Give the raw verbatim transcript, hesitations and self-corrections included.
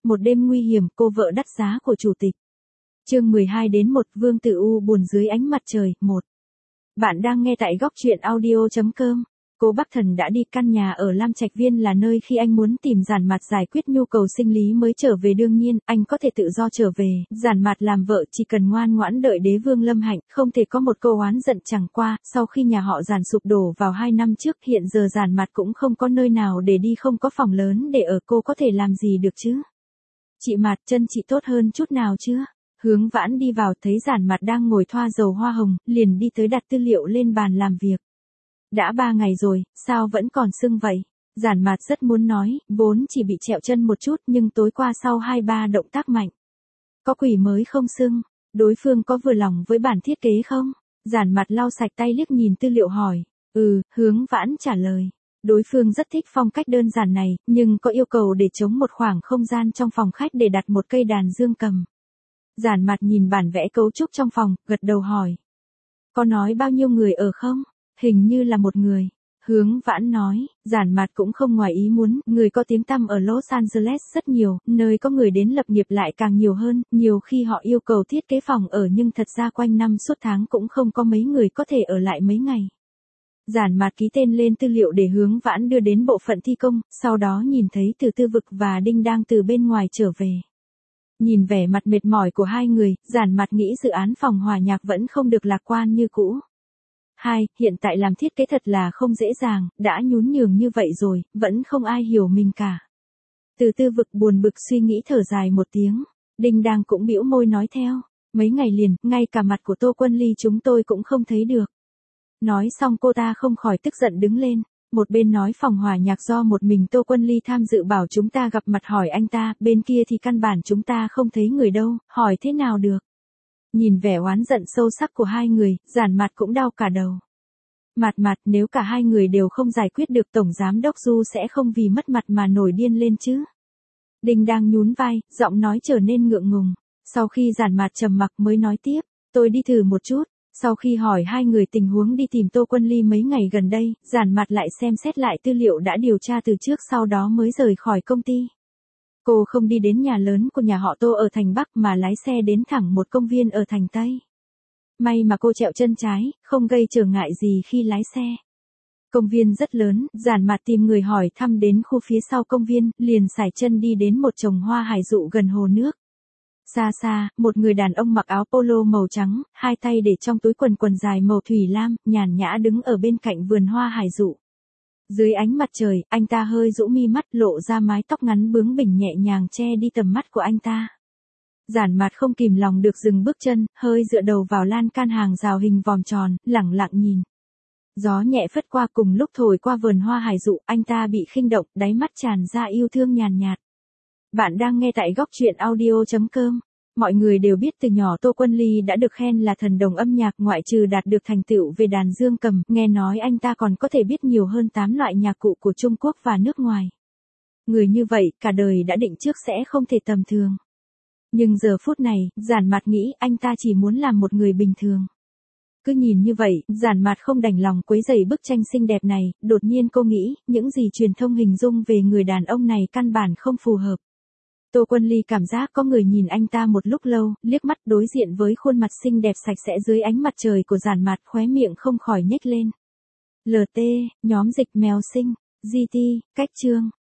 một đêm nguy hiểm, cô vợ đắt giá của chủ tịch. Chương mười hai đến một, Vương Tử U buồn dưới ánh mặt trời, một. Bạn đang nghe tại góc truyện audio chấm com. Cố Bắc Thần đã đi, căn nhà ở Lam Trạch Viên là nơi khi anh muốn tìm Giản Mạt giải quyết nhu cầu sinh lý mới trở về, đương nhiên, anh có thể tự do trở về, Giản Mạt làm vợ chỉ cần ngoan ngoãn đợi đế vương lâm hạnh, không thể có một câu oán giận. Chẳng qua, sau khi nhà họ Giản sụp đổ vào hai năm trước, hiện giờ Giản Mạt cũng không có nơi nào để đi, không có phòng lớn để ở, cô có thể làm gì được chứ? Chị Mạt, chân chị tốt hơn chút nào chưa? Hướng Vãn đi vào thấy Giản Mạt đang ngồi thoa dầu hoa hồng, liền đi tới đặt tư liệu lên bàn làm việc. Đã ba ngày rồi, sao vẫn còn sưng vậy? Giản Mạt rất muốn nói, vốn chỉ bị trẹo chân một chút nhưng tối qua sau hai ba động tác mạnh. Có quỷ mới không sưng, đối phương có vừa lòng với bản thiết kế không? Giản Mạt lau sạch tay liếc nhìn tư liệu hỏi, ừ, Hướng Vãn trả lời. Đối phương rất thích phong cách đơn giản này, nhưng có yêu cầu để trống một khoảng không gian trong phòng khách để đặt một cây đàn dương cầm. Giản Mạt nhìn bản vẽ cấu trúc trong phòng, gật đầu hỏi. Có nói bao nhiêu người ở không? Hình như là một người. Hướng Vãn nói, Giản Mạt cũng không ngoài ý muốn, người có tiếng tăm ở Los Angeles rất nhiều, nơi có người đến lập nghiệp lại càng nhiều hơn, nhiều khi họ yêu cầu thiết kế phòng ở nhưng thật ra quanh năm suốt tháng cũng không có mấy người có thể ở lại mấy ngày. Giản Mạt ký tên lên tư liệu để Hướng Vãn đưa đến bộ phận thi công, sau đó nhìn thấy Từ Tư Vực và Đinh đang từ bên ngoài trở về. Nhìn vẻ mặt mệt mỏi của hai người, Giản Mạt nghĩ dự án phòng hòa nhạc vẫn không được lạc quan như cũ. Hai, hiện tại làm thiết kế thật là không dễ dàng, đã nhún nhường như vậy rồi, vẫn không ai hiểu mình cả. Từ Tư Vực buồn bực suy nghĩ thở dài một tiếng, Đinh đang cũng bĩu môi nói theo, mấy ngày liền, ngay cả mặt của Tô Quân Ly chúng tôi cũng không thấy được. Nói xong cô ta không khỏi tức giận đứng lên, một bên nói phòng hòa nhạc do một mình Tô Quân Ly tham dự bảo chúng ta gặp mặt hỏi anh ta, bên kia thì căn bản chúng ta không thấy người đâu, hỏi thế nào được. Nhìn vẻ oán giận sâu sắc của hai người, Giản Mạt cũng đau cả đầu. Mạt Mạt, nếu cả hai người đều không giải quyết được, Tổng Giám Đốc Du sẽ không vì mất mặt mà nổi điên lên chứ. Đinh đang nhún vai, giọng nói trở nên ngượng ngùng. Sau khi Giản Mạt trầm mặc mới nói tiếp, tôi đi thử một chút. Sau khi hỏi hai người tình huống đi tìm Tô Quân Ly mấy ngày gần đây, Giản Mạt lại xem xét lại tư liệu đã điều tra từ trước, sau đó mới rời khỏi công ty. Cô không đi đến nhà lớn của nhà họ Tô ở thành Bắc mà lái xe đến thẳng một công viên ở thành Tây. May mà cô trẹo chân trái, không gây trở ngại gì khi lái xe. Công viên rất lớn, Giản Mạt tìm người hỏi thăm đến khu phía sau công viên, liền sải chân đi đến một chồng hoa hải dụ gần hồ nước. Xa xa, một người đàn ông mặc áo polo màu trắng, hai tay để trong túi quần quần dài màu thủy lam, nhàn nhã đứng ở bên cạnh vườn hoa hải dụ. Dưới ánh mặt trời, anh ta hơi rũ mi mắt, lộ ra mái tóc ngắn bướng bỉnh nhẹ nhàng che đi tầm mắt của anh ta. Giản Mạt không kìm lòng được dừng bước chân, hơi dựa đầu vào lan can hàng rào hình vòm tròn, lẳng lặng nhìn. Gió nhẹ phất qua cùng lúc thổi qua vườn hoa hải dụ, anh ta bị khinh động, đáy mắt tràn ra yêu thương nhàn nhạt. Bạn đang nghe tại góc truyện audio chấm com. Mọi người đều biết từ nhỏ Tô Quân Ly đã được khen là thần đồng âm nhạc, ngoại trừ đạt được thành tựu về đàn dương cầm, nghe nói anh ta còn có thể biết nhiều hơn tám loại nhạc cụ của Trung Quốc và nước ngoài. Người như vậy, cả đời đã định trước sẽ không thể tầm thường. Nhưng giờ phút này, Giản Mạt nghĩ anh ta chỉ muốn làm một người bình thường. Cứ nhìn như vậy, Giản Mạt không đành lòng quấy rầy bức tranh xinh đẹp này, đột nhiên cô nghĩ, những gì truyền thông hình dung về người đàn ông này căn bản không phù hợp. Tô Quân Ly cảm giác có người nhìn anh ta một lúc lâu, liếc mắt đối diện với khuôn mặt xinh đẹp sạch sẽ dưới ánh mặt trời của Giản Mạt, khóe miệng không khỏi nhếch lên. lờ tê, nhóm dịch mèo sinh, giê tê, cách chương.